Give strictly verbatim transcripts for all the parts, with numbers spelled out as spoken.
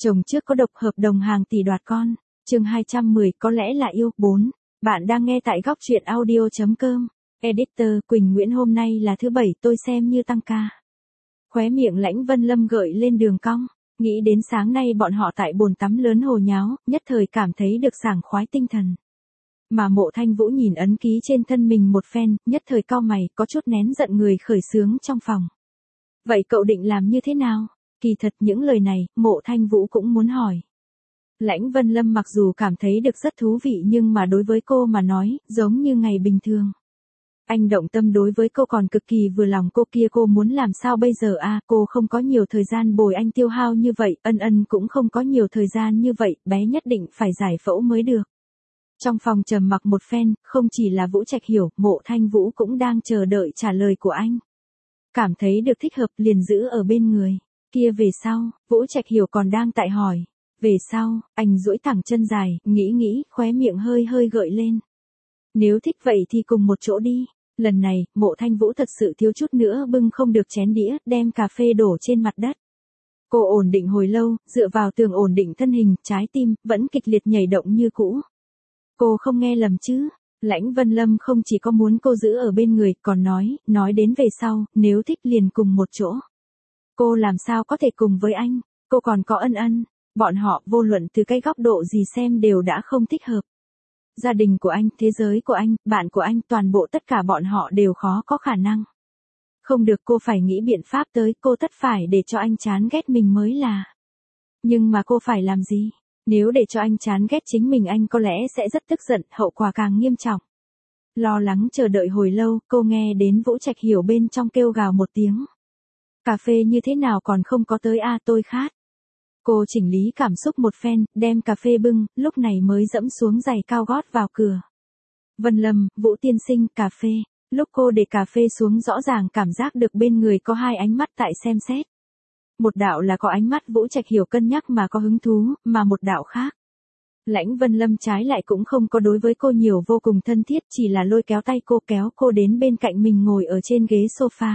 Chồng trước có độc, hợp đồng hàng tỷ đoạt con. Chương hai trăm mười, có lẽ là yêu. bốn. Bạn đang nghe tại góc truyện audio chấm com. Editor Quỳnh Nguyễn. Hôm nay là thứ bảy, tôi xem như tăng ca. Khóe miệng Lãnh Vân Lâm gợi lên đường cong. Nghĩ đến sáng nay bọn họ tại bồn tắm lớn hồ nháo, nhất thời cảm thấy được sảng khoái tinh thần. Mà Mộ Thanh Vũ nhìn ấn ký trên thân mình một phen, nhất thời cau mày, có chút nén giận người khởi xướng trong phòng. Vậy cậu định làm như thế nào? Kỳ thật những lời này, Mộ Thanh Vũ cũng muốn hỏi. Lãnh Vân Lâm mặc dù cảm thấy được rất thú vị nhưng mà đối với cô mà nói, giống như ngày bình thường. Anh động tâm đối với cô còn cực kỳ vừa lòng cô kia, cô muốn làm sao bây giờ à, cô không có nhiều thời gian bồi anh tiêu hao như vậy, Ân Ân cũng không có nhiều thời gian như vậy, bé nhất định phải giải phẫu mới được. Trong phòng trầm mặc một phen, không chỉ là Vũ Trạch Hiểu, Mộ Thanh Vũ cũng đang chờ đợi trả lời của anh. Cảm thấy được thích hợp liền giữ ở bên người. Kia về sau, Vũ Trạch Hiểu còn đang tại hỏi. Về sau, anh duỗi thẳng chân dài, nghĩ nghĩ, khóe miệng hơi hơi gợi lên. Nếu thích vậy thì cùng một chỗ đi. Lần này, Mộ Thanh Vũ thật sự thiếu chút nữa bưng không được chén đĩa, đem cà phê đổ trên mặt đất. Cô ổn định hồi lâu, dựa vào tường ổn định thân hình, trái tim, vẫn kịch liệt nhảy động như cũ. Cô không nghe lầm chứ? Lãnh Vân Lâm không chỉ có muốn cô giữ ở bên người, còn nói, nói đến về sau, nếu thích liền cùng một chỗ. Cô làm sao có thể cùng với anh, cô còn có Ân Ân, bọn họ vô luận từ cái góc độ gì xem đều đã không thích hợp. Gia đình của anh, thế giới của anh, bạn của anh, toàn bộ tất cả bọn họ đều khó có khả năng. Không được, cô phải nghĩ biện pháp tới, cô tất phải để cho anh chán ghét mình mới là. Nhưng mà cô phải làm gì? Nếu để cho anh chán ghét chính mình anh có lẽ sẽ rất tức giận, hậu quả càng nghiêm trọng. Lo lắng chờ đợi hồi lâu, cô nghe đến Vũ Trạch Hiểu bên trong kêu gào một tiếng. Cà phê như thế nào còn không có tới a à, tôi khát. Cô chỉnh lý cảm xúc một phen, đem cà phê bưng, lúc này mới dẫm xuống giày cao gót vào cửa. Vân Lâm, Vũ tiên sinh, cà phê. Lúc cô để cà phê xuống rõ ràng cảm giác được bên người có hai ánh mắt tại xem xét. Một đạo là có ánh mắt Vũ Trạch Hiểu cân nhắc mà có hứng thú, mà một đạo khác. Lãnh Vân Lâm trái lại cũng không có đối với cô nhiều vô cùng thân thiết, chỉ là lôi kéo tay cô, kéo cô đến bên cạnh mình ngồi ở trên ghế sofa.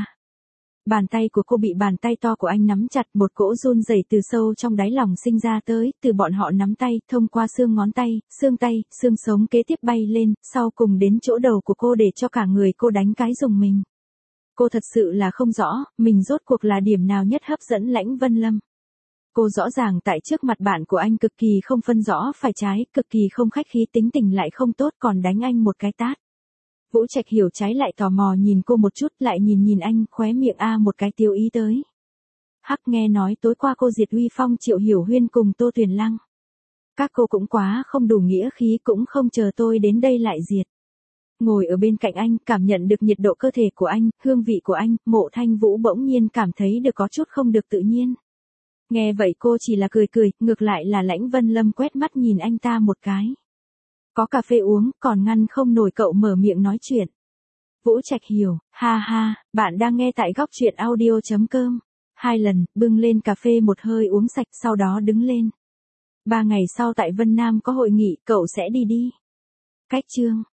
Bàn tay của cô bị bàn tay to của anh nắm chặt, một cỗ run rẩy từ sâu trong đáy lòng sinh ra tới, từ bọn họ nắm tay, thông qua xương ngón tay, xương tay, xương sống kế tiếp bay lên, sau cùng đến chỗ đầu của cô để cho cả người cô đánh cái rùng mình. Cô thật sự là không rõ, mình rốt cuộc là điểm nào nhất hấp dẫn Lãnh Vân Lâm. Cô rõ ràng tại trước mặt bạn của anh cực kỳ không phân rõ phải trái, cực kỳ không khách khí, tính tình lại không tốt, còn đánh anh một cái tát. Vũ Trạch Hiểu trái lại tò mò nhìn cô một chút, lại nhìn nhìn anh, khóe miệng a một cái tiêu ý tới. Hắc, nghe nói tối qua cô diệt Uy Phong, Triệu Hiểu Huyên cùng Tô Tuyền Lăng. Các cô cũng quá không đủ nghĩa khí, cũng không chờ tôi đến đây lại diệt. Ngồi ở bên cạnh anh, cảm nhận được nhiệt độ cơ thể của anh, hương vị của anh, Mộ Thanh Vũ bỗng nhiên cảm thấy được có chút không được tự nhiên. Nghe vậy cô chỉ là cười cười, ngược lại là Lãnh Vân Lâm quét mắt nhìn anh ta một cái. Có cà phê uống, còn ngăn không nổi cậu mở miệng nói chuyện. Vũ Trạch Hiểu, ha ha, bạn đang nghe tại góc truyện audio chấm com. Hai lần, bưng lên cà phê một hơi uống sạch, sau đó đứng lên. Ba ngày sau tại Vân Nam có hội nghị, cậu sẽ đi đi. Cách chương.